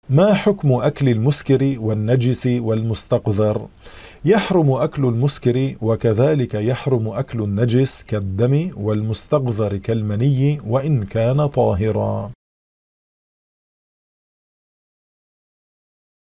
ما حكم أكل المسكر والنجس والمستقذر؟ يحرم أكل المسكر وكذلك يحرم أكل النجس كالدم والمستقذر كالمني وإن كان طاهرا.